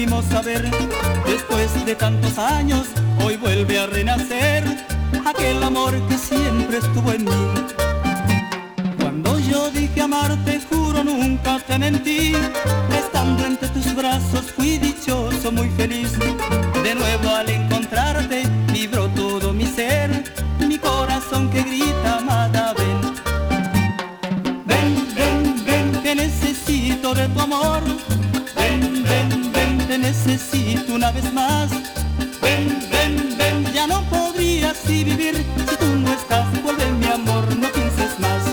volvimos a ver. Después de tantos años, hoy vuelve a renacer aquel amor que siempre estuvo en mí. Cuando yo dije amarte, juro nunca te mentí. Estando entre tus brazos fui dichoso, muy feliz. De nuevo al encontrarte vibró todo mi ser, mi corazón que grita amada ven. Ven, ven, ven, que necesito de tu amor. Ven, ven, ven, te necesito una vez más. Ven, ven, ven, ya no podría así vivir si tú no estás. Vuelve mi amor, no pienses más.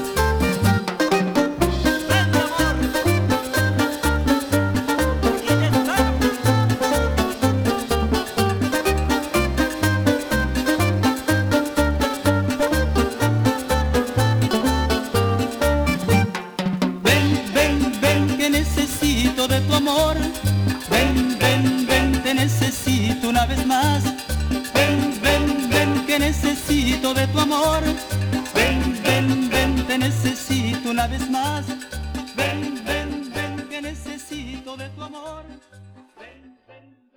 Necesito de tu amor. Ven, ven, ven, te necesito una vez más. Ven, ven, ven, que necesito de tu amor. Ven, ven, ven, te necesito una vez más. Ven, ven, ven, que necesito de tu amor. Ven, ven.